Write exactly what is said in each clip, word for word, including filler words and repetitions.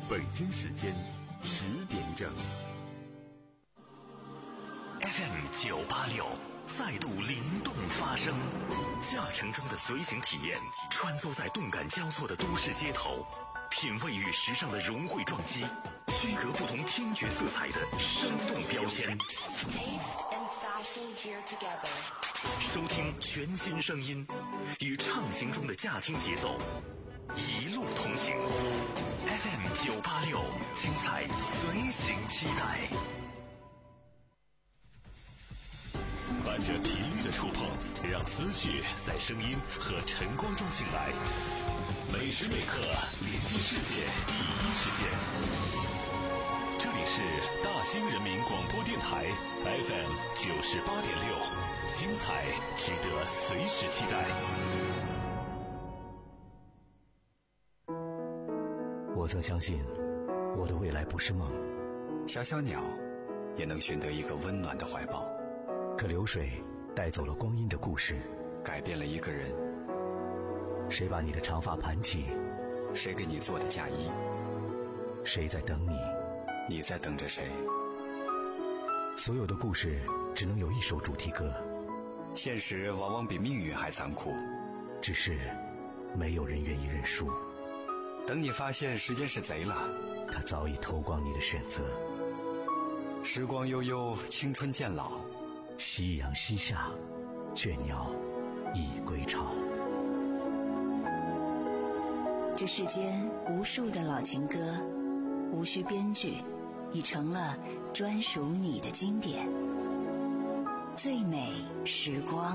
北京时间十点整。 F M 九八六再度灵动发声，驾乘中的随行体验，穿梭在动感交错的都市街头，品味与时尚的融汇撞击，区隔不同听觉色彩的生动标签。收听全新声音，与畅行中的驾听节奏，一路同行。F M 九八六，精彩随行期待。伴着频率的触碰，让思绪在声音和晨光中醒来。每时每刻连接世界第一时间。这里是大兴人民广播电台 F M 九十八点六，精彩值得随时期待。 我曾相信，我的未来不是梦。 小小鸟也能寻得一个温暖的怀抱。 可流水带走了光阴的故事， 改变了一个人。 谁把你的长发盘起？ 谁给你做的嫁衣？ 谁在等你？ 你在等着谁？ 所有的故事只能有一首主题歌。 现实往往比命运还残酷， 只是没有人愿意认输。 等你发现时间是贼了， 它早已偷光你的选择。 时光悠悠，青春渐老， 夕阳西下，倦鸟已归巢。 这世间无数的老情歌，无需编剧，已成了专属你的经典。最美时光。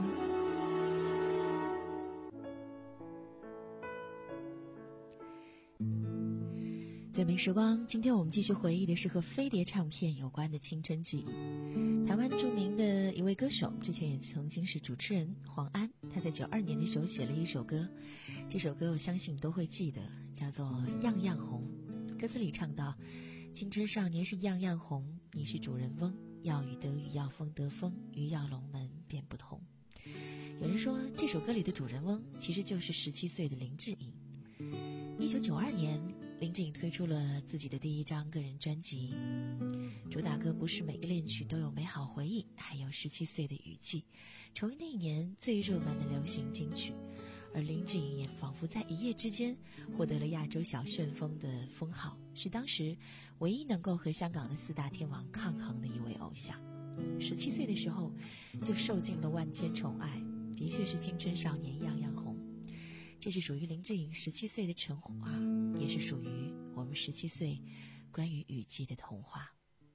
最美时光，今天我们继续回忆的是和飞碟唱片有关的青春记忆。台湾著名的一位歌手，之前也曾经是主持人黄安，他在九二年的时候写了一首歌，这首歌我相信你都会记得，叫做《样样红》。歌词里唱到：青春少年是样样红，你是主人翁，要雨得雨，要风得风，鱼跃龙门便不同。有人说这首歌里的主人翁其实就是十七岁的林志颖。一九九二年，林志颖推出了自己的第一张个人专辑，主打歌不是每个恋曲都有美好回忆，还有十七岁的雨季，成为那一年最热门的流行金曲。而林志颖也仿佛在一夜之间获得了亚洲小旋风的封号，是当时唯一能够和香港的四大天王抗衡的一位偶像。十七岁的时候就受尽了万千宠爱，的确是青春少年样样红。这是属于林志颖十七岁的神话，也是属于我们十七岁关于雨季的童话。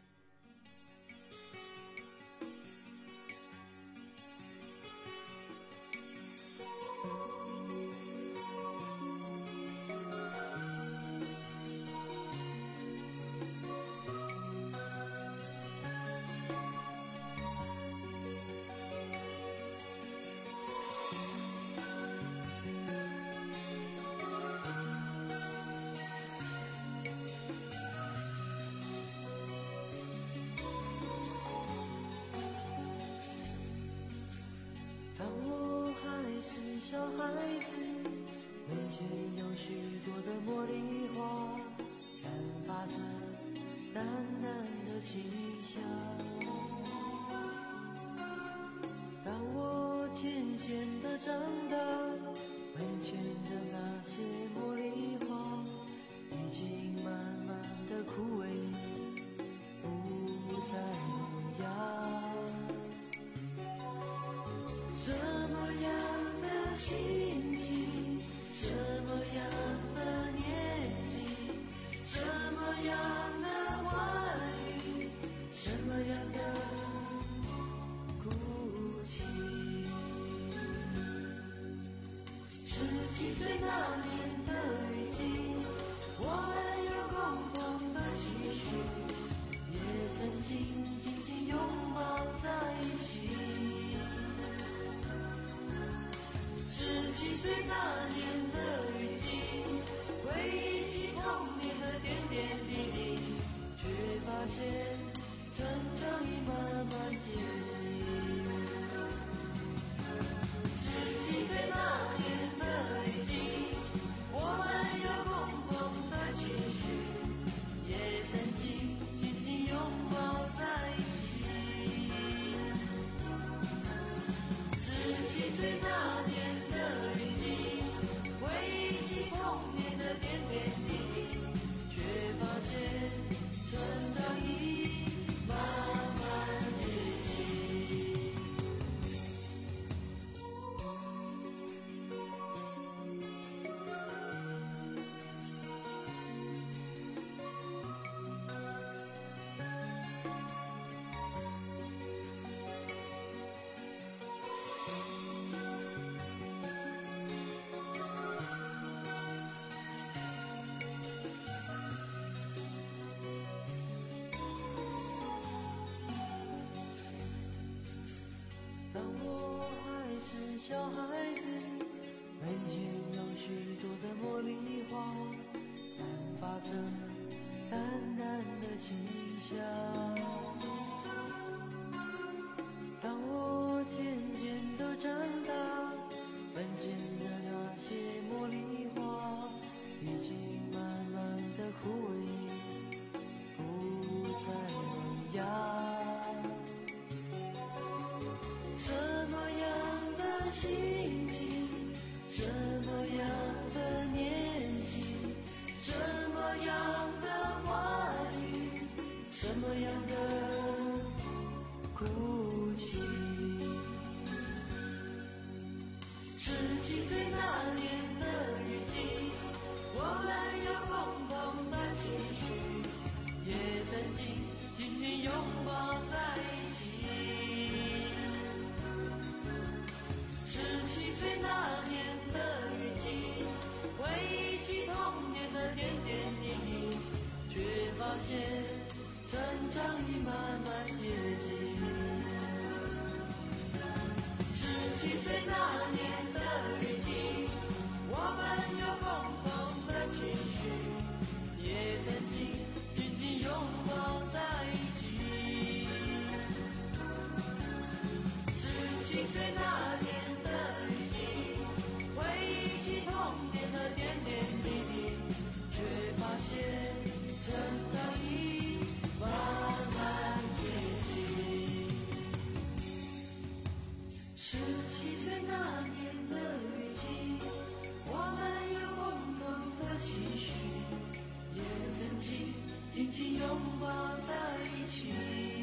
小孩子面前有许多的茉莉花，散发着淡淡的清香。当我渐渐地长大，门前的那些茉莉花已经慢慢地枯萎，不再萌芽。什么样的心情，什么样的年纪，什么样的话语，什么样的哭泣。十七岁那年的雨季，我们有共同的期许，也曾经紧紧拥抱在一起。十七岁那年的雨季，回忆起童年的点点滴滴，却发现成长已慢慢接近。十七岁那年的雨季，我们有共同的期许， 是小孩子，门前有许多的茉莉花，散发着淡淡的清香。当我渐渐地长大，门前的那些茉莉花已经慢慢地枯萎，不再萌芽。什么样的心情，什么样的年纪，什么样的话语，什么样的哭泣。十七岁那年的雨季，我们有共同的期许，也曾经紧紧拥抱在一起。十七岁那年的雨季，回忆起童年的点点滴滴，却发现成长已慢慢接近。十七岁那年的雨季，我们有共同的情绪，也曾经紧紧拥抱在一起。十七岁那年的雨季，回忆起童年的点点滴滴，却发现成长已慢慢接近。十七岁那年的雨季，我们有共同的期许，也曾经紧紧拥抱在一起。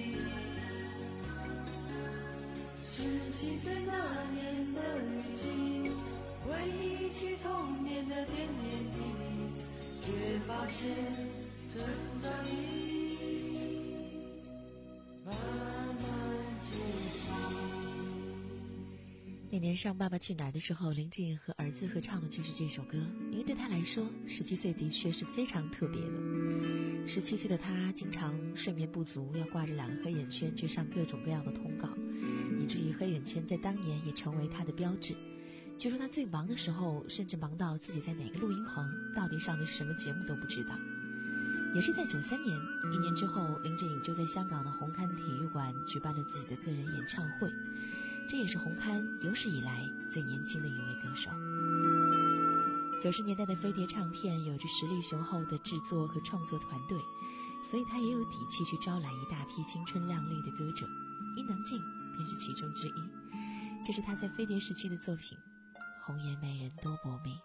十七岁那年的雨季，回忆起童年的点点滴滴，却发现成长已慢慢接近。 那年上《爸爸去哪儿》的时候，林志颖和儿子合唱的就是这首歌。因为对他来说，十七岁的确是非常特别的。十七岁的他经常睡眠不足，要挂着两个黑眼圈去上各种各样的通告，以至于黑眼圈在当年也成为他的标志。据说他最忙的时候，甚至忙到自己在哪个录音棚到底上的是什么节目都不知道。也是在九三年，一年之后，林志颖就在香港的红磡体育馆举办了自己的个人演唱会，这也是红磡有史以来最年轻的一位歌手。九十年代的飞碟唱片有着实力雄厚的制作和创作团队，所以他也有底气去招揽一大批青春靓丽的歌者，伊能静便是其中之一。这是他在飞碟时期的作品《红颜美人多薄命》。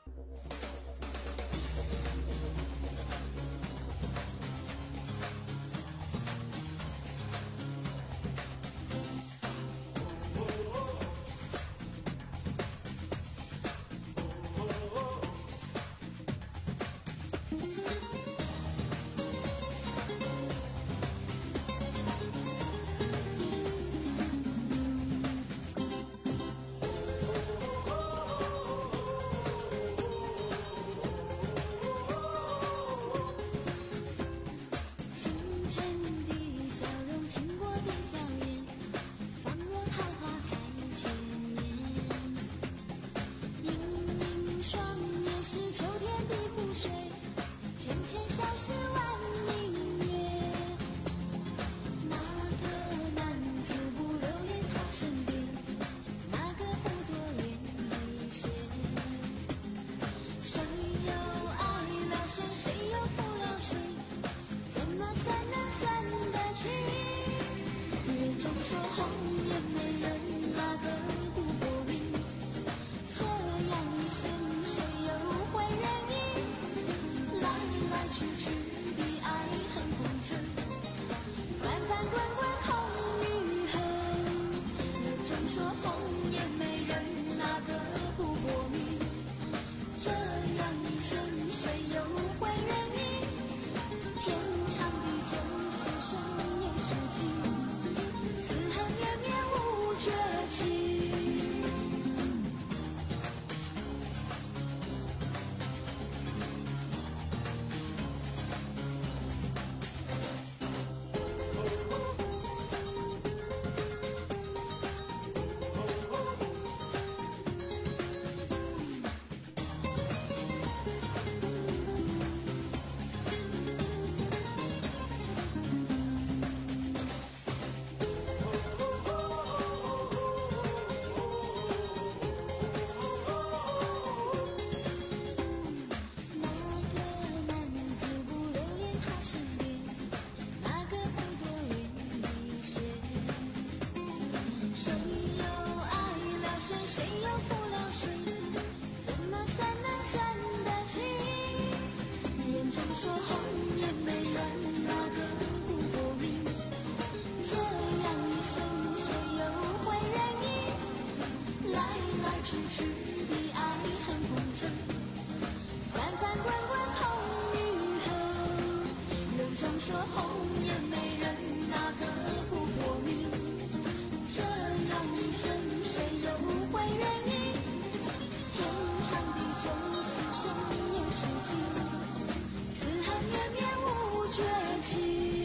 哦说红颜美人哪个不过命？这样一生谁又会愿意？天长地久似生有世纪，此恨绵绵无绝期。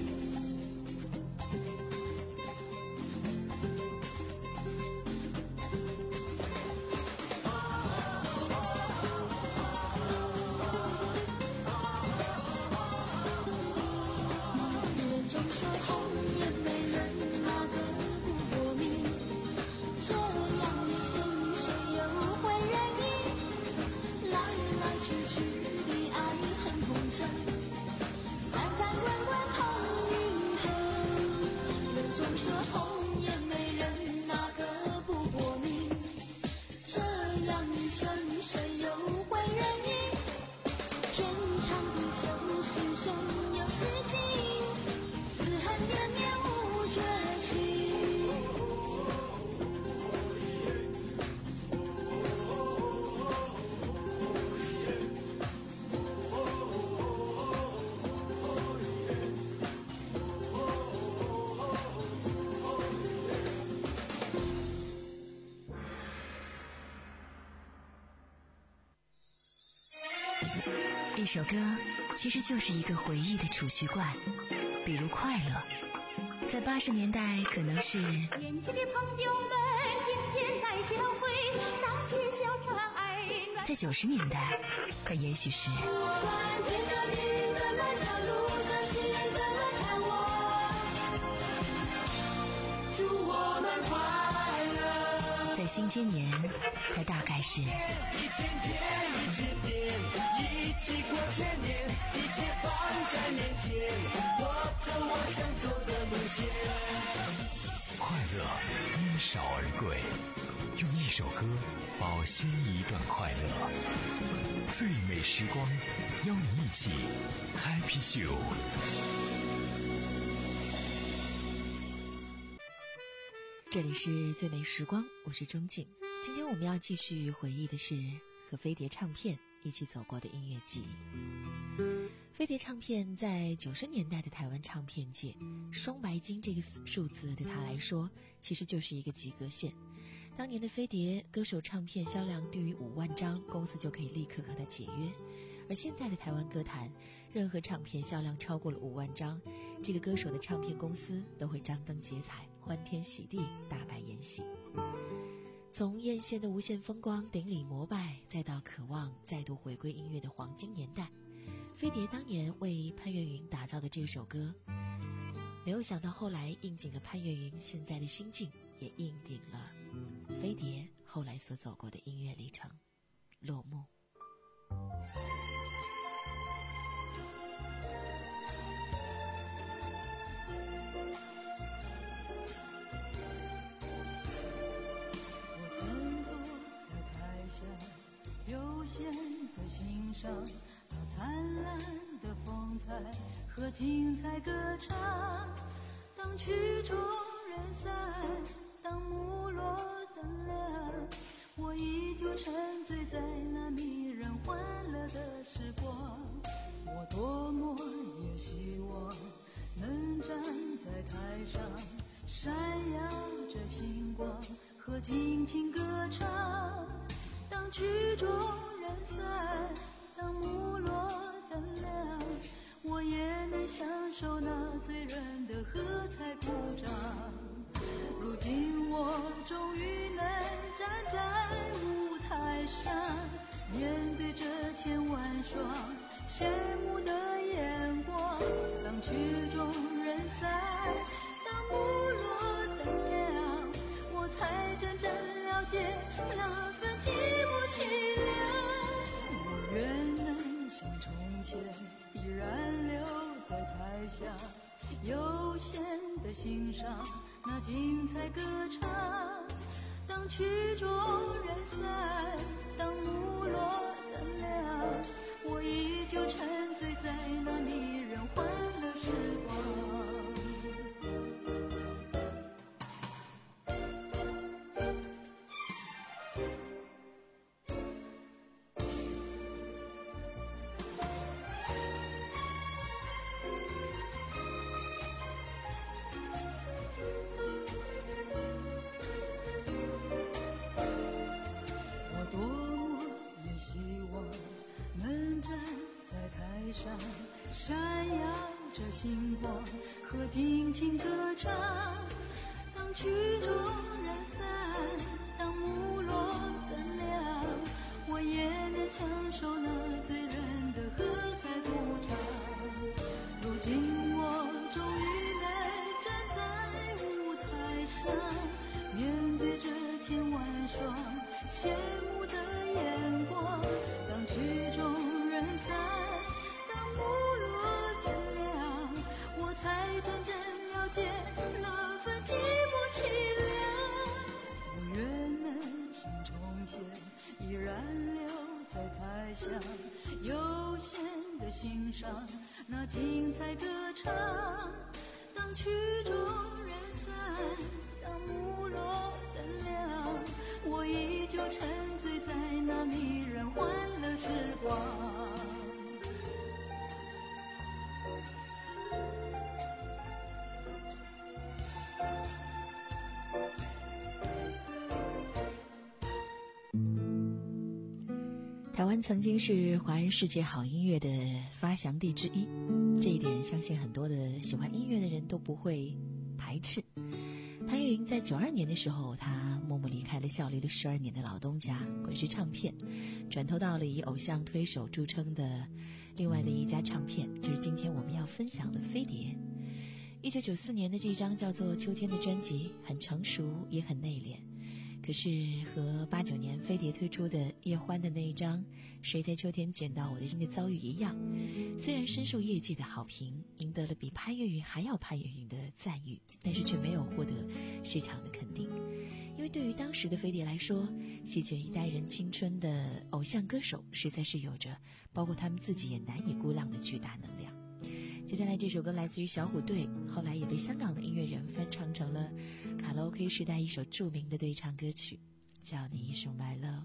一首歌其实就是一个回忆的储蓄罐，比如快乐，在八十年代可能是年轻的朋友们今天来相会，荡起小船儿暖。 在九十年代它也许是不管天上的云怎么笑，路上行人怎么看我，祝我们快乐。 在新千年它大概是一千天一千天一起过千年，一切放在面前，我走我想走的路线。 快乐因少而贵，用一首歌保鲜一段快乐。最美时光，邀你一起 Happy Show。 这里是最美时光，我是钟静。今天我们要继续回忆的是和飞碟唱片一起走过的音乐记忆。飞碟唱片在九十年代的台湾唱片界，双白金这个数字对他来说其实就是一个及格线。当年的飞碟歌手唱片销量低于五万张，公司就可以立刻和他解约。而现在的台湾歌坛，任何唱片销量超过了五万张，这个歌手的唱片公司都会张灯结彩，欢天喜地，大摆筵席。从艳羡的无限风光、顶礼膜拜，再到渴望再度回归音乐的黄金年代，飞碟当年为潘越云打造的这首歌，没有想到后来应景了潘越云现在的心境，也应景了飞碟后来所走过的音乐历程。落幕。 悠闲的欣赏那灿烂的风采和精彩歌唱。当曲终人散，当幕落灯亮，我依旧沉醉在那迷人欢乐的时光。我多么也希望能站在台上，闪耀着星光和尽情歌唱。当曲终人散，当幕落灯亮，我也能享受那醉人的喝彩鼓掌。如今我终于能站在舞台上，面对这千万双羡慕的眼光。当曲终人散，当幕落灯亮，我才真正了解那份寂寞凄凉。我愿能像从前依然留在台下，悠闲地欣赏那精彩歌唱。当曲终人散，当幕落灯亮，我依旧沉醉在那迷人欢乐时光。 上闪耀着星光，和尽情歌唱。当曲终人散，当幕落灯亮，我也能享受那醉人的喝彩鼓掌。如今我终于能站在舞台上，面对这千万双羡慕的眼光。当曲终人散，当幕落灯亮，我才真正了解那份寂寞凄凉。我愿能心中间依然留在台下，悠闲的欣赏那精彩歌唱。当曲终人散，当幕落灯亮，我依旧沉醉在那迷人欢乐时光。 台湾曾经是华人世界好音乐的发祥地之一，这一点相信很多的喜欢音乐的人都不会排斥。潘越云在九二年的时候，他默默离开了效力了十二年的老东家滚石唱片，转投到了以偶像推手著称的另外的一家唱片，就是今天我们要分享的飞碟。一九九四年的这张叫做《秋天》的专辑，很成熟也很内敛。可是和八九年飞碟推出的叶欢的那一张《谁在秋天捡到我的心的遭遇》一样，虽然深受业界的好评，赢得了比潘越云还要潘越云的赞誉，但是却没有获得市场的肯定。因为对于当时的飞碟来说，席卷一代人青春的偶像歌手实在是有着包括他们自己也难以估量的巨大能量。接下来这首歌来自于小虎队，后来也被香港的音乐人翻唱成了卡拉 OK 时代一首著名的对唱歌曲，叫你一首 My Love。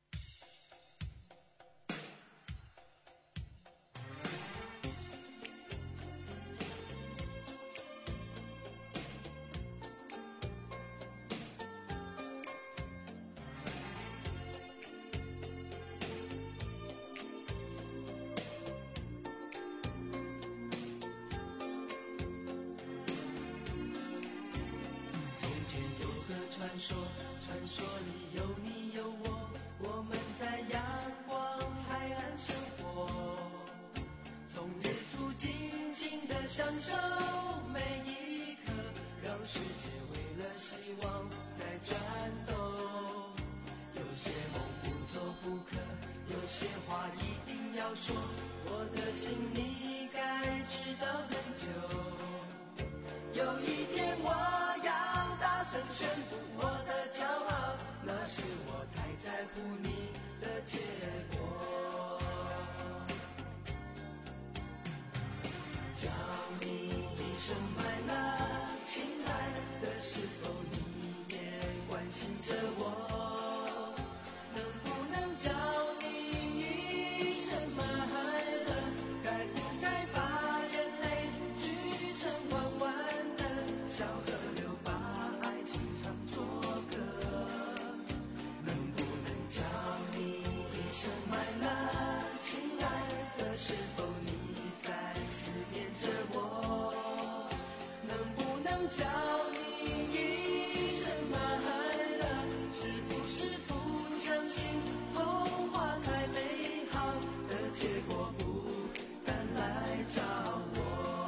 传说，传说里有你有我，我们在阳光海岸生活，从日出静静地享受每一刻，让世界为了希望在转动。有些梦不做不可，有些话一定要说，我的心你该知道很久。有一天我要大声宣布我的骄傲，那是我太在乎你的结果。叫你一声 My love， 亲爱的，是否你也关心着我？能不能叫你一声 My love， 该不该把眼泪聚成弯弯的小河流，把爱情唱作歌？能不能叫你一声 My love， 亲爱的，是否你在思念着我？能不能叫你一声 My love， 是不是不相信童话太美好的结果不敢来找我？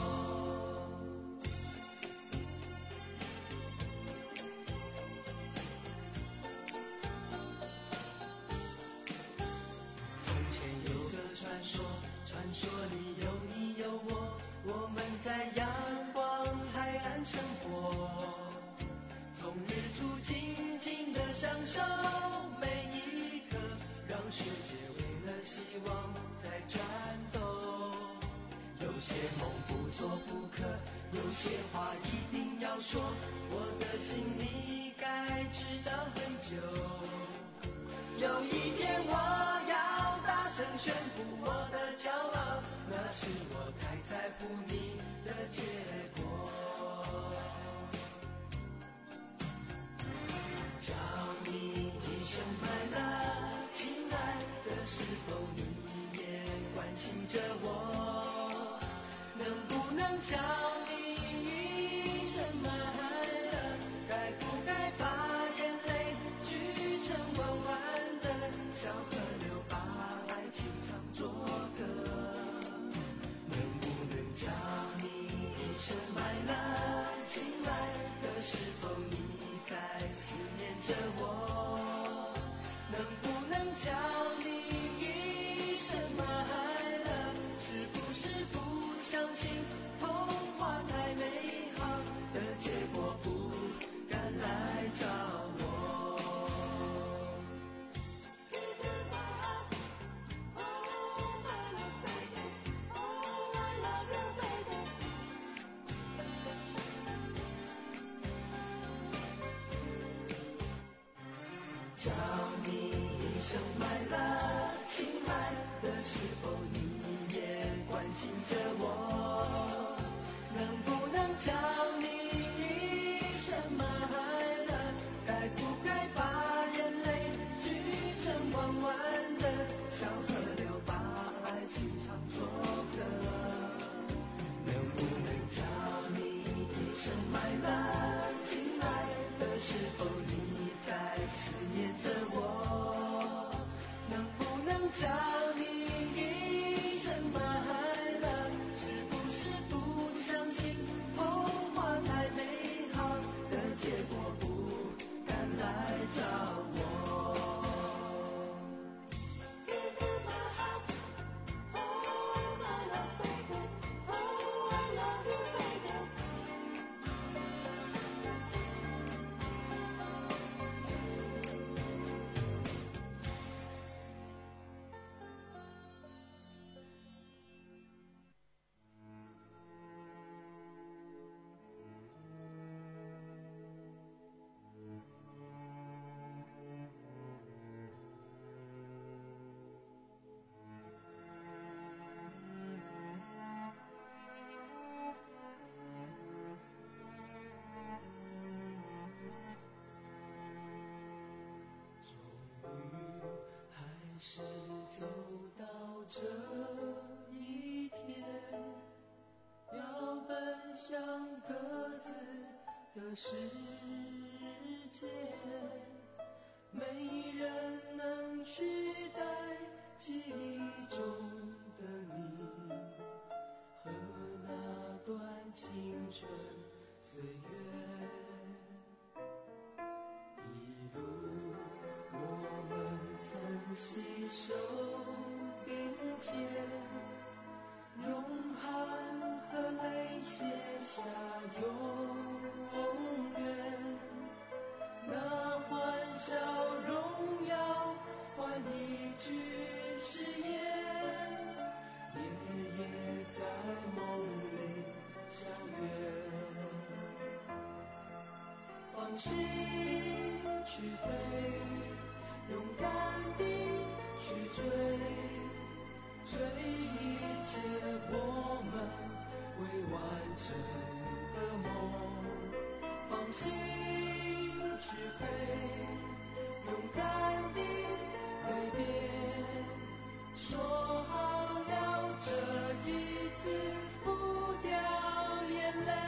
传说，传说里有你有我，我们在阳光海岸生活，从日出静静地享受每一刻，让世界为了希望在转动。有些梦不做不可，有些话一定要说，我的心你该知道很久。有一天我要大声宣布我的骄傲，那是我太在乎你的结果。叫你一声 My love， 亲爱的，是否你也关心着我？ 叫你一声慢乐？该不该把眼泪聚成弯弯的小河流，把爱情唱作歌？能不能叫你一声慢乐？亲爱的，是否你在思念着我？能不能叫你一声慢乐？是不是不相信童话太美好的结果，不敢来找我？叫你一声快乐，亲爱的，是否你也关心着我？能不能叫你一声快乐？该不该把眼泪聚成弯弯的小河流，把爱情唱作歌？能不能叫你一声快乐，亲爱的，是否你在思念着我？能不能叫你一声快乐？是不是不相信童话太美好的结果，不敢来找我？还是走到这一天，要奔向各自的世界，没人能取代记忆中的你和那段青春岁月。一路我们曾携手并肩，用汗和泪写下永远。那欢笑荣耀换一句誓言，夜夜在梦里相约。放心去飞，勇敢地去追，追一切我们未完成的梦。放心去飞，勇敢地挥别，说好了这一次不掉眼泪。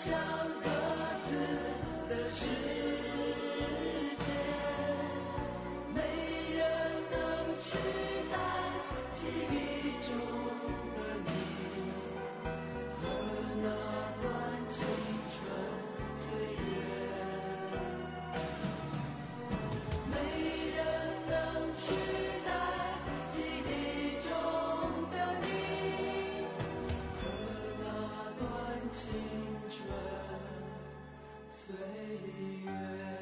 向各自的世界，没人能取代记忆中的你和那段青春岁月，没人能取代记忆中的你和那段青春岁月。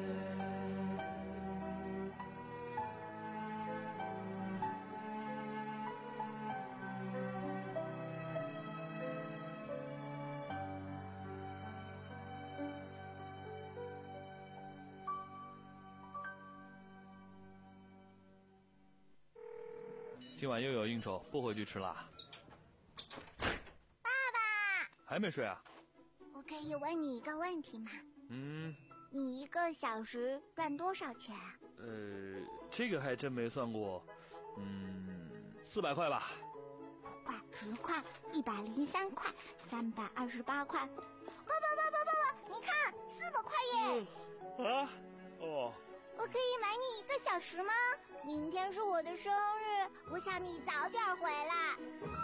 今晚又有应酬，不回去吃啦。 爸爸， 还没睡啊？ 我可以问你一个问题吗？ 嗯。 你一个小时赚多少钱啊？ 呃，这个还真没算过。嗯，四百块吧。 五块、十块、一百零三块、三百二十八块。爸爸爸爸爸爸，你看，四百块耶！ 嗯、啊？哦。 我可以买你一个小时吗？明天是我的生日，我想你早点回来。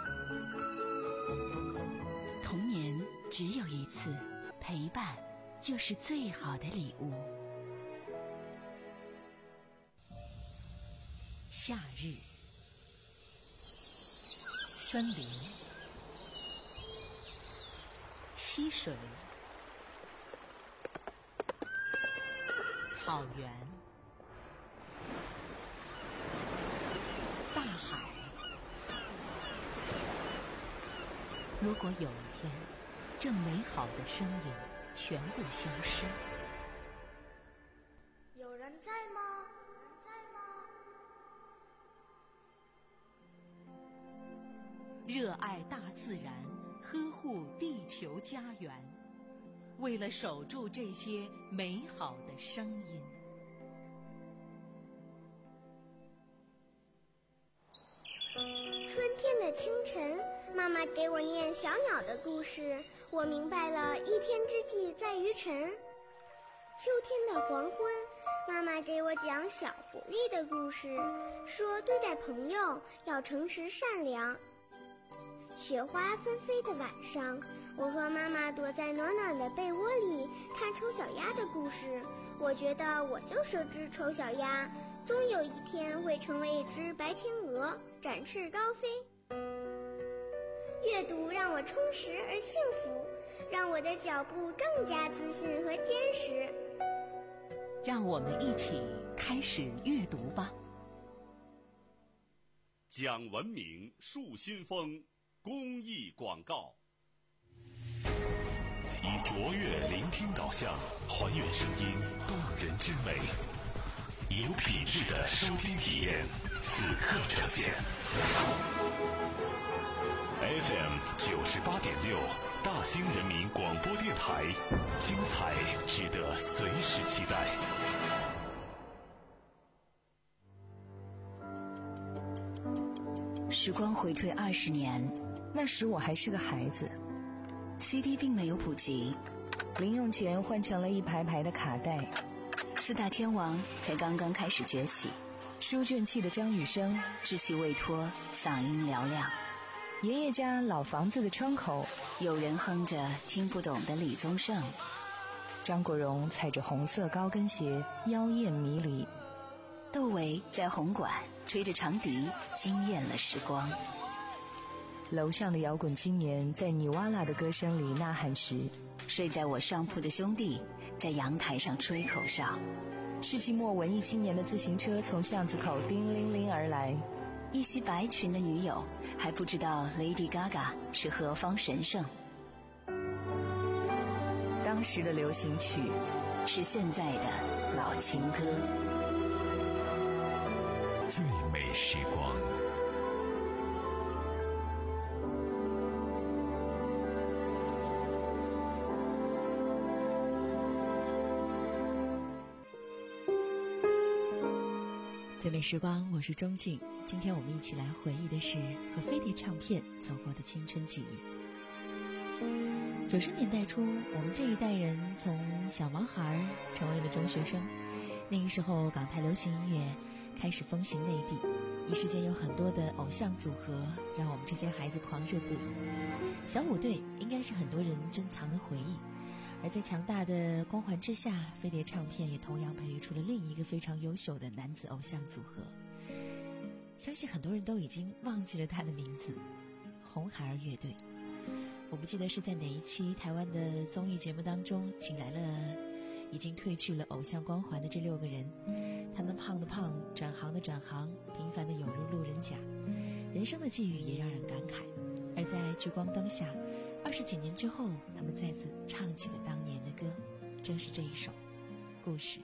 童年只有一次，陪伴就是最好的礼物。夏日，森林，溪水，草原，大海。如果有一天，这美好的声音全部消失， 有人在吗？有人在吗？ 热爱大自然，呵护地球家园，为了守住这些美好的声音。 春天的清晨，妈妈给我念小鸟的故事，我明白了一天之计在于晨。秋天的黄昏，妈妈给我讲小狐狸的故事，说对待朋友要诚实善良。雪花纷飞的晚上，我和妈妈躲在暖暖的被窝里看丑小鸭的故事，我觉得我就是只丑小鸭，终有一天会成为一只白天鹅，展翅高飞。阅读让我充实而幸福，让我的脚步更加自信和坚实。 让我们一起开始阅读吧。 讲文明树新风公益广告，以卓越聆听导向，还原声音动人之美，有品质的收听体验，此刻呈现。F M 九十八点六，大兴人民广播电台，精彩值得随时期待。 时光回退二十年，那时我还是个孩子 ，C D 并没有普及，零用钱换成了一排排的卡带，四大天王才刚刚开始崛起，书卷气的张雨生稚气未脱，嗓音嘹亮。爷爷家老房子的窗口，有人哼着听不懂的李宗盛。张国荣踩着红色高跟鞋，妖艳迷离。窦唯在红馆吹着长笛，惊艳了时光。楼上的摇滚青年在尼瓦拉的歌声里呐喊时，睡在我上铺的兄弟在阳台上吹口哨。世纪末文艺青年的自行车从巷子口叮铃铃而来，一袭白裙的女友还不知道 Lady Gaga 是何方神圣。当时的流行曲是现在的老情歌。 最美时光， 最美时光，我是钟静。今天我们一起来回忆的是和飞碟唱片走过的青春记忆。 九十年代初，我们这一代人从小毛孩成为了中学生。那个时候，港台流行音乐开始风行内地，一时间有很多的偶像组合，让我们这些孩子狂热不已。小虎队应该是很多人珍藏的回忆。而在强大的光环之下，飞碟唱片也同样培育出了另一个非常优秀的男子偶像组合。相信很多人都已经忘记了他的名字，红孩儿乐队。我不记得是在哪一期台湾的综艺节目当中，请来了已经褪去了偶像光环的这六个人。他们胖的胖，转行的转行，平凡的有如路人甲，人生的际遇也让人感慨。而在聚光灯下，二十几年之后，他们再次唱起了当年的歌，正是这一首《故事》。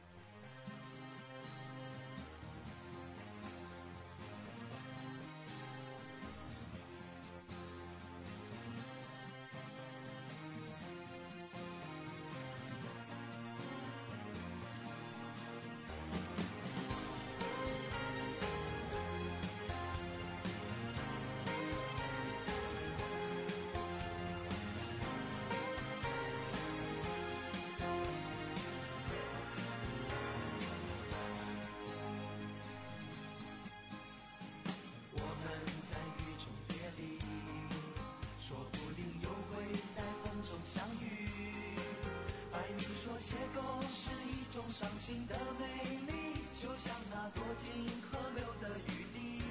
伤心的美丽，就像那多金河流的雨滴。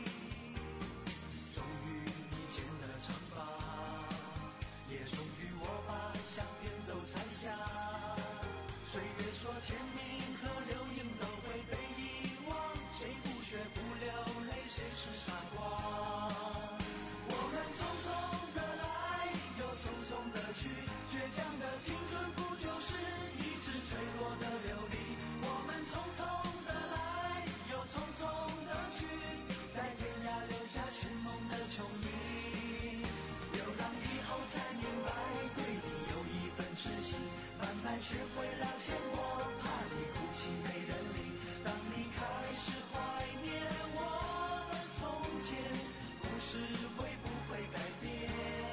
终于你剪了长发，也终于我把相片都拆下。岁月说签名和留影都会被遗忘，谁不学不流泪，谁是傻瓜？我们匆匆的来，又匆匆的去，倔强的青春不就是一直坠落的流离？我们匆匆的来，又匆匆的去，在天涯留下寻梦的琼影。流浪以后才明白，对你有一份痴心，慢慢学会了牵挂，怕你哭泣没人理。当你开始怀念我的从前，故事会不会改变？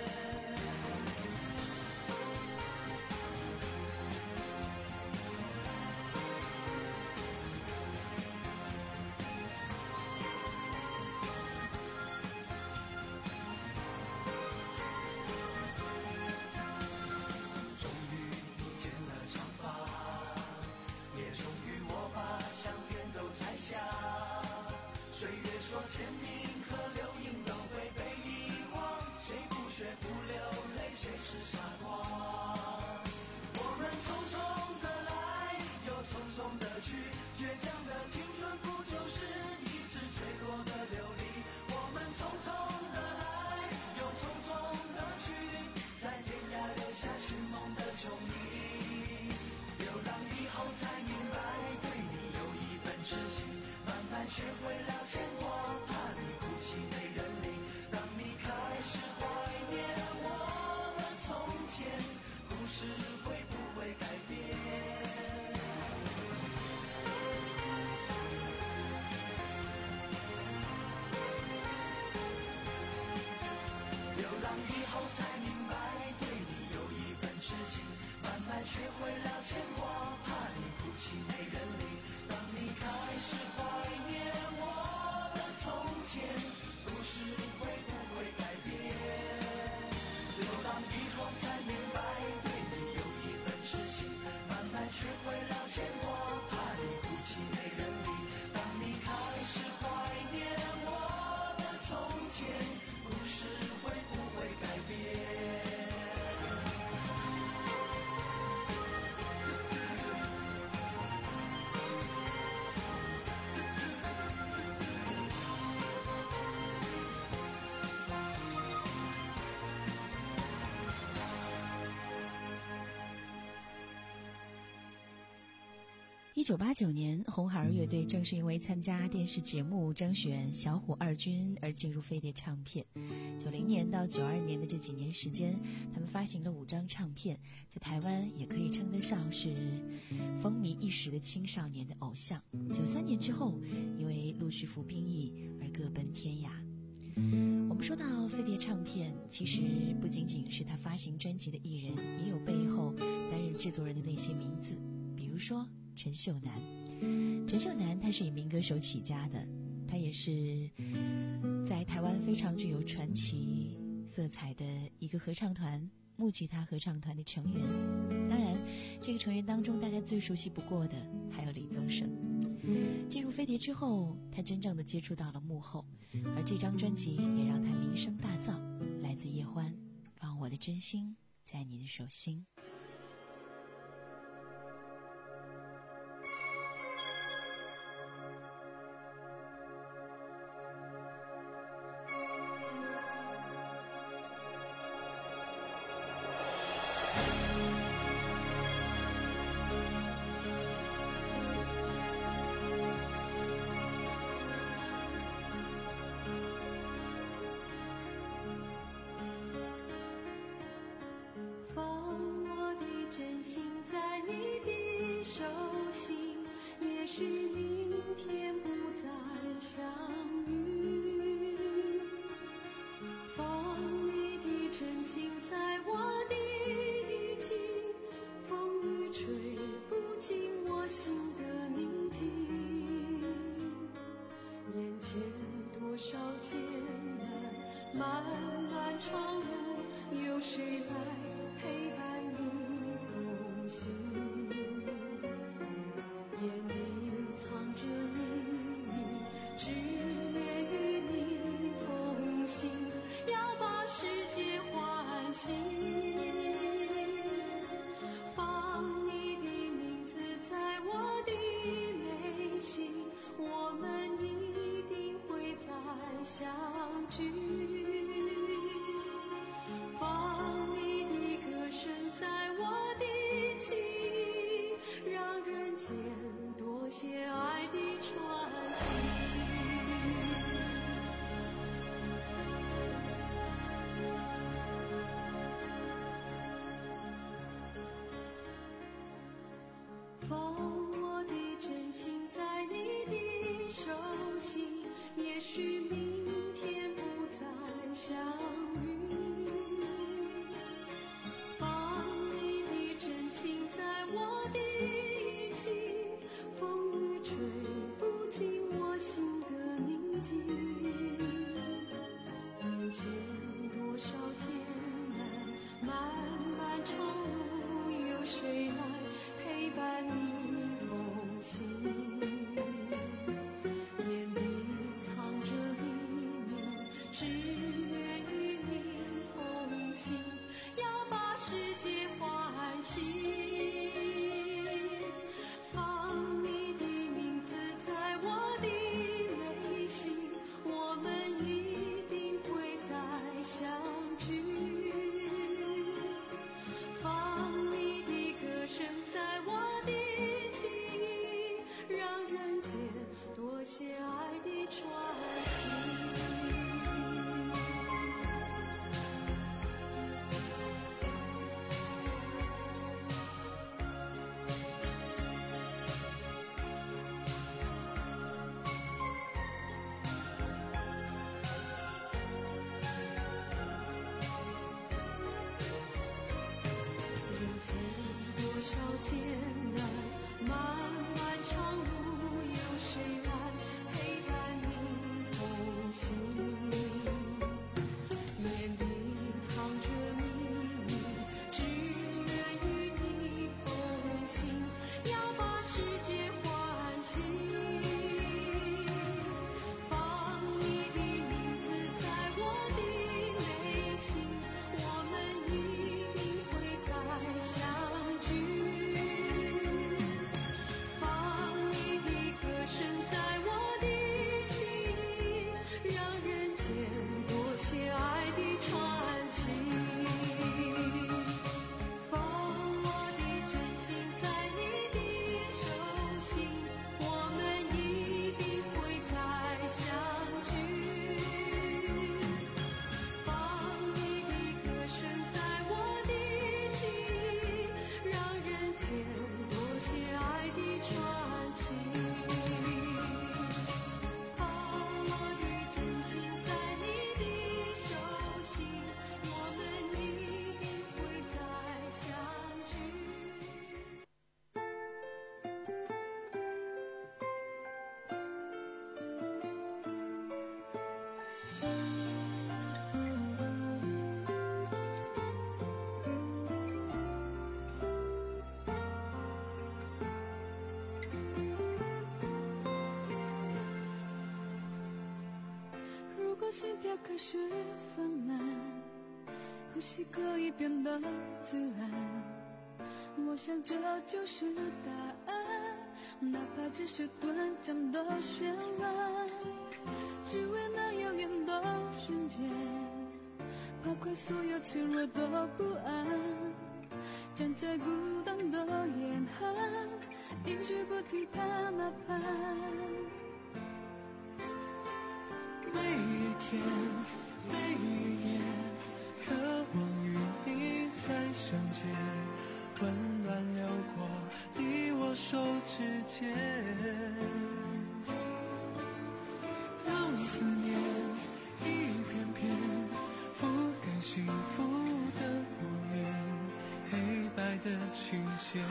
岁月说签名和留影都会被遗忘，谁不学不流泪，谁是傻瓜？我们匆匆的来，又匆匆的去，倔强的青春不就是一直坠落的流离？我们匆匆的来，又匆匆的去，在天涯留下寻梦的琼影。流浪以后才明白，对你有一份痴心，慢慢学会了牵挂，怕你哭泣没人理。当你开始怀念我的从前，故事会不会改变？流浪以后才明白，对你有一份痴心，慢慢学会了牵挂，怕你哭泣没人理。当你开始怀念我的从前，故事会不会改变？流浪以后才明白，对你有一份痴心，慢慢学会了牵挂，怕你哭泣没人理。当你开始怀念我的从前，故事会不会改变？ 一九八九年，红孩儿乐队正是因为参加电视节目征选小虎二军而进入飞碟唱片。九零年到九二年的这几年时间，他们发行了五张唱片，在台湾也可以称得上是风靡一时的青少年的偶像。九三年之后，因为陆续服兵役而各奔天涯。 我们说到飞碟唱片，其实不仅仅是他发行专辑的艺人，也有背后担任制作人的那些名字，比如说陈秀楠。陈秀楠他是以民歌手起家的，他也是在台湾非常具有传奇色彩的一个合唱团木吉他合唱团的成员。当然这个成员当中大家最熟悉不过的还有李宗盛。进入飞碟之后，他真正的接触到了幕后，而这张专辑也让他名声大噪。来自叶欢，放我的真心在你的手心。 心跳开始放慢，呼吸可以变得自然，我想这就是答案，哪怕只是短暂的绚烂，只为那遥远的瞬间，抛开所有脆弱的不安，站在孤单的严寒，一直不停盼啊盼。 每一天，每一夜，渴望与你再相见，温暖流过你我手指间，让思念一片片覆盖幸福的屋檐，黑白的琴弦，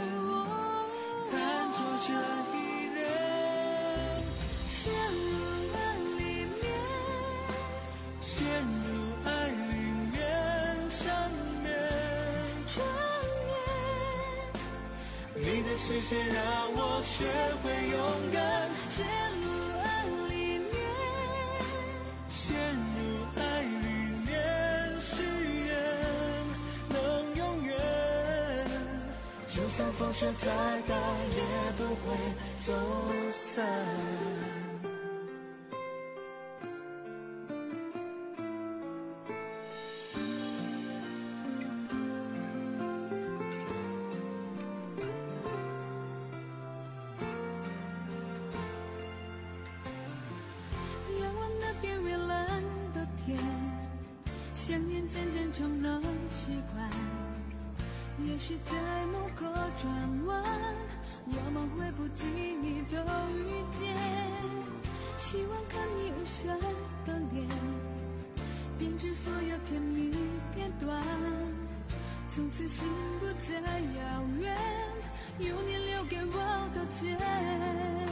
弹奏着一人陷入爱里面， 陷入爱里面，缠绵缠绵， 你的视线让我学会勇敢， 陷入爱里面， 陷入爱里面，誓言能永远，就算风雪再大也不会走散。 仰望那边蔚蓝的天，想念渐渐成了习惯，也许在某个转弯，我们会不经意的遇见，希望看你无邪的脸，编织所有甜蜜片段，从此心不再遥远，有你留给我的茧。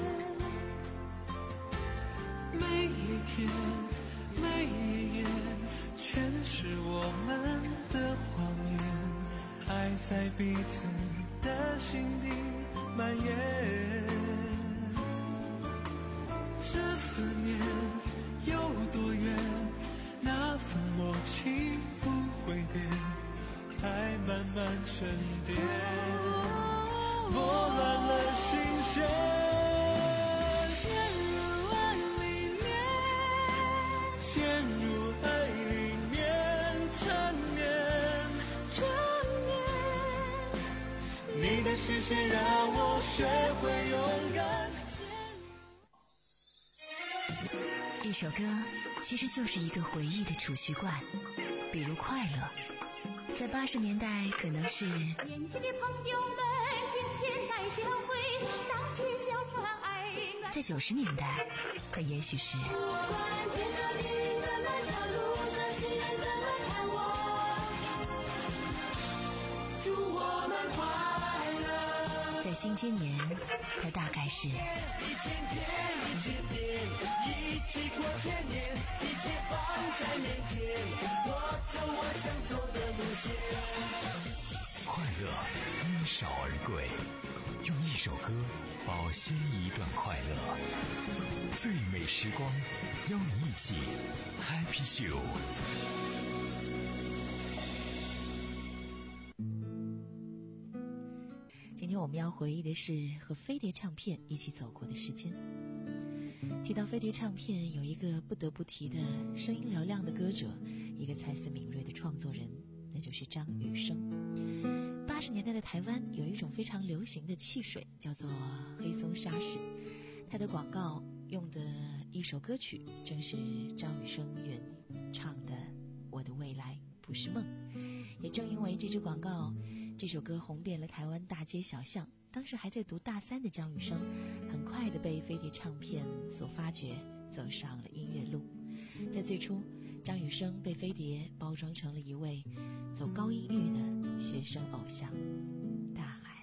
每一天，每一夜，全是我们的画面，爱在彼此的心底蔓延。这思念有多远？那份默契不会变，爱慢慢沉淀，拨乱了心弦。陷入爱里面，缠绵缠绵， 你的视线让我学会勇敢。 一首歌其实就是一个回忆的储蓄罐，比如快乐，在八十年代可能是年轻的朋友们今天来相会，荡起小船爱暖。 在九十年代可也许是不管天上地云怎么笑，路上行人怎么看我，祝我们快乐。 在新千年它大概是一千天一千年，一起过千年，一切放在面前，我走我想走的路线。 快乐因少而贵，用一首歌保鲜一段快乐。最美时光，邀你一起 Happy Show。 今天我们要回忆的是和飞碟唱片一起走过的时间。提到飞碟唱片，有一个不得不提的声音嘹亮的歌者，一个才思敏锐的创作人，那就是张雨生。八十年代的台湾有一种非常流行的汽水，叫做黑松沙士。它的广告用的一首歌曲，正是张雨生原唱的《我的未来不是梦》。也正因为这支广告，这首歌红遍了台湾大街小巷。当时还在读大三的张雨生，很快的被飞碟唱片所发掘，走上了音乐路。在最初，张雨生被飞碟包装成了一位走高音域的学生偶像。大海。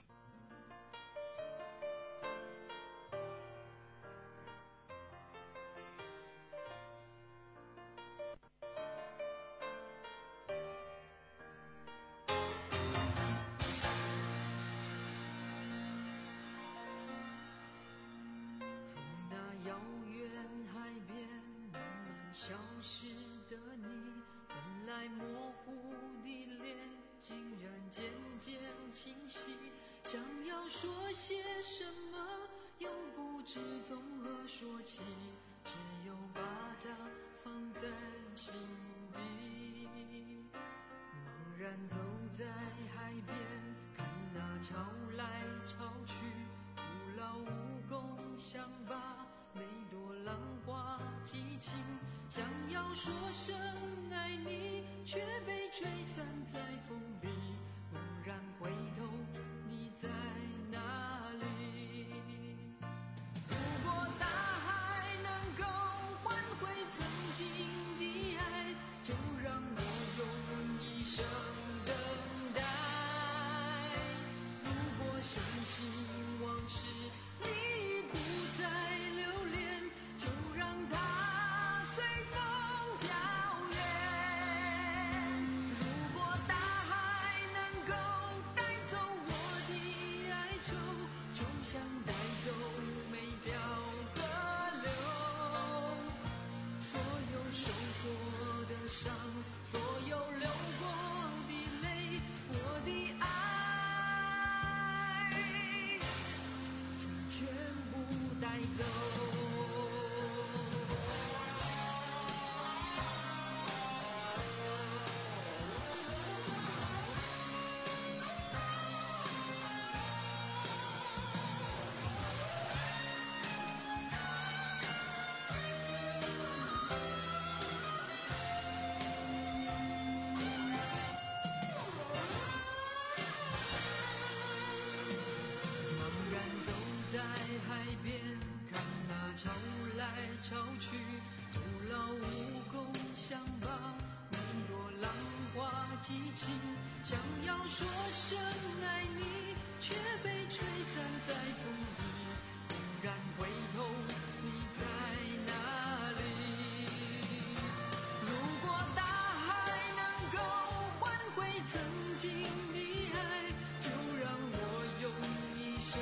从那遥远海边慢慢消失的你，本来模糊的脸竟然渐渐清晰，想要说些什么又不知从何说起，只有把它放在心底。茫然走在海边，看那潮来潮去，徒劳无功，想把每朵浪花记清，想要说声爱你，却被吹散在风里。猛然回头，你在哪里？如果大海能够换回曾经的爱，就让我用一生等待。如果想起往事，你不再留恋，就让它随风飘远。如果大海能够带走我的哀愁，就像带走每条河流。所有受过的伤，所有流过的泪，我的爱请全部带走。海边看那潮来潮去，徒劳无功，想把每朵浪花记清，想要说声爱你，却被吹散在风里。猛然回头，你在哪里？如果大海能够换回曾经的爱，就让我用一生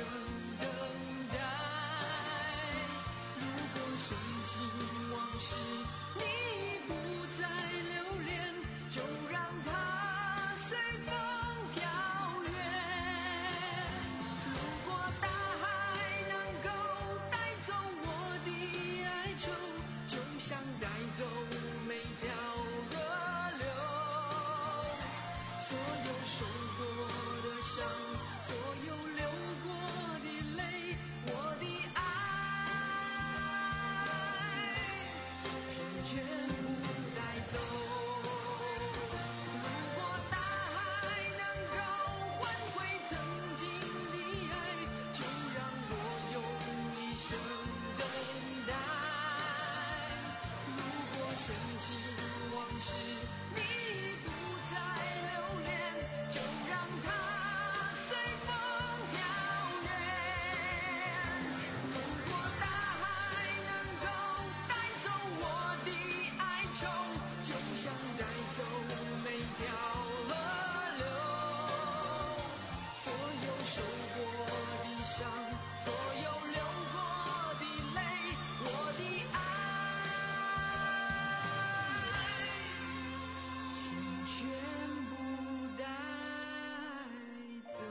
往事你不再留恋，就让它随风飘远。如果大海能够带走我的哀愁，就像带走每条河流。所有受过的伤，所有流过的泪，我的爱全部带走。如果大海能够换回曾经的爱，就让我用一生等待。如果想起往事，你不再留恋，就让它随风飘远。如果大海能够带走我的哀愁，就像带走每条河流。所有受过的伤，所有流过的泪，我的爱请全部带走。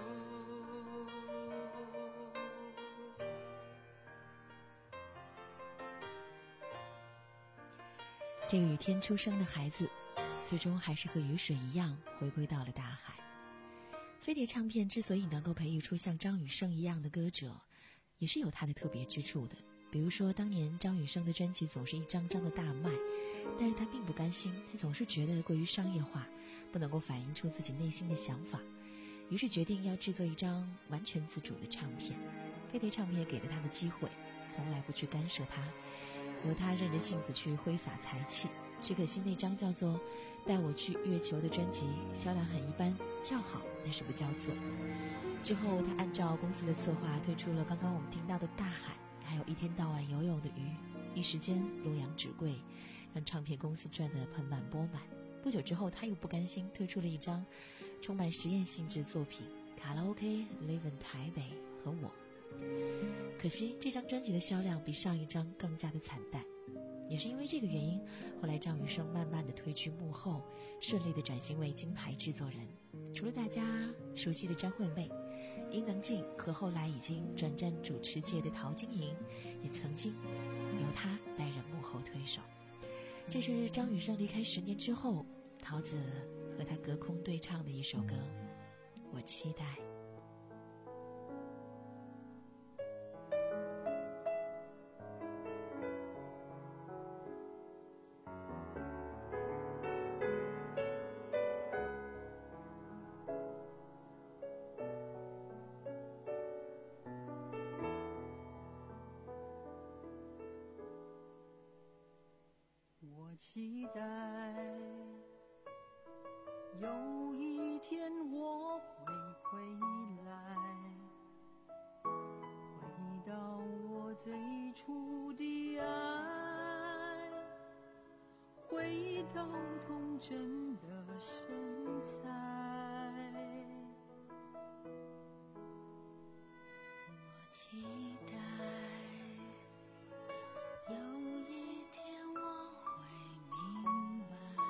这个雨天出生的孩子，最终还是和雨水一样回归到了大海。飞碟唱片之所以能够培育出像张雨生一样的歌者，也是有它的特别之处的。比如说当年张雨生的专辑总是一张张的大卖，但是他并不甘心，他总是觉得过于商业化，不能够反映出自己内心的想法，于是决定要制作一张完全自主的唱片。飞碟唱片给了他的机会，从来不去干涉他，由他任着性子去挥洒才气。只可惜那张叫做《带我去月球》的专辑销量很一般，叫好但是不叫座。之后他按照公司的策划推出了刚刚我们听到的大海，还有一天到晚游泳的鱼，一时间洛阳纸贵，让唱片公司赚得盆满钵满。不久之后他又不甘心，推出了一张充满实验性质作品《卡拉 OK Live in 台北和我》。可惜这张专辑的销量比上一张更加的惨淡， 也是因为这个原因，后来张雨生慢慢的退居幕后，顺利的转型为金牌制作人。除了大家熟悉的张惠妹、伊能静和后来已经转战主持界的陶晶莹，也曾经由她担任幕后推手。这是张雨生离开十年之后，陶子和他隔空对唱的一首歌，我期待。 我期待有一天我会回来，回到我最初的爱，回到童真的身材。 我期待有一天我会明白，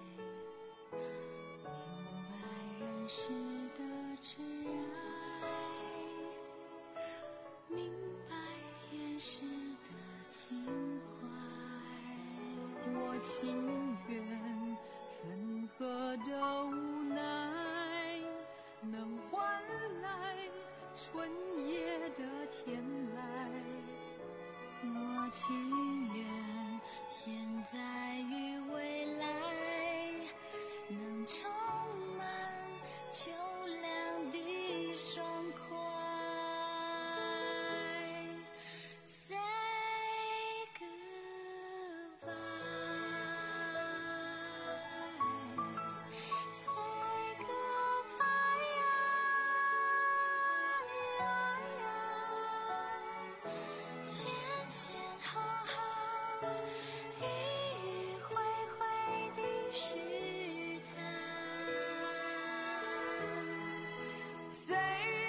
明白人世的挚爱，明白眼世的情怀。 我情愿分合的无奈，能换来春夜的天籁。 我情愿现在与未来能充满秋凉的爽快。 Say goodbye, say goodbye, 前前后后，迂迂回回的试探。 Say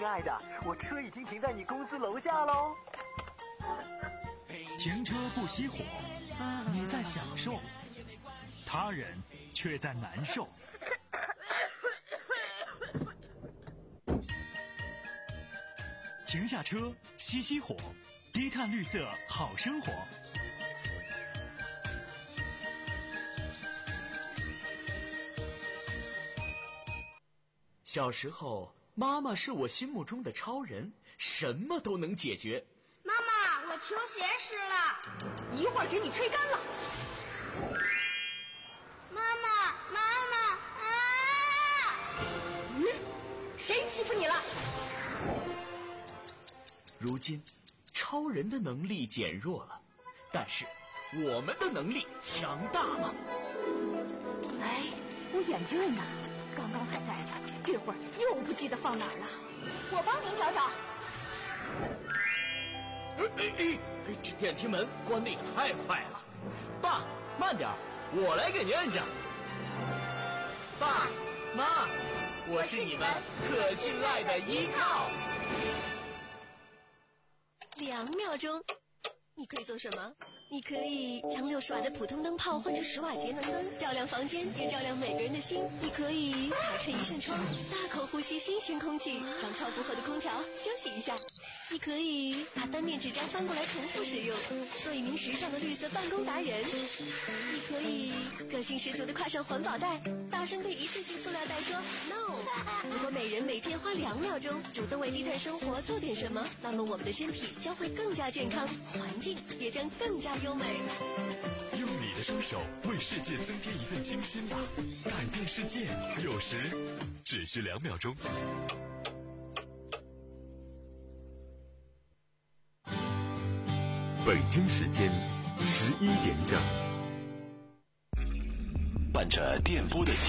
亲爱的，我车已经停在你公司楼下喽。 停车不熄火，你在享受，他人却在难受。停下车，熄熄火，低碳绿色好生活。 小时候，妈妈是我心目中的超人，什么都能解决。 妈妈，我球鞋湿了， 一会儿给你吹干了。 妈妈，妈妈啊！ 嗯，谁欺负你了？ 如今，超人的能力减弱了，但是我们的能力强大了。 哎，我眼镜呢？刚刚还戴着，这会儿又不记得放哪儿了。我帮您找找。 哎哎哎！这电梯门关得也太快了。爸，慢点，我来给您摁着。爸妈，我是你们可信赖的依靠。 两秒钟，你可以做什么？你可以将六十瓦的普通灯泡换成十瓦节能灯，照亮房间，也照亮每个人的心。你可以打开一扇窗，大口呼吸新鲜空气，让超负荷的空调休息一下。你可以把单面纸张翻过来重复使用，做一名时尚的绿色办公达人。你可以个性十足的挎上环保袋，大声对一次性塑料袋说 no。如果每人每天花两秒钟主动为低碳生活做点什么，那么我们的身体将会更加健康，环境也将更加优美。 用你的双手为世界增添一份清新吧，改变世界有时只需两秒钟。 北京时间十一点整， 伴着电波的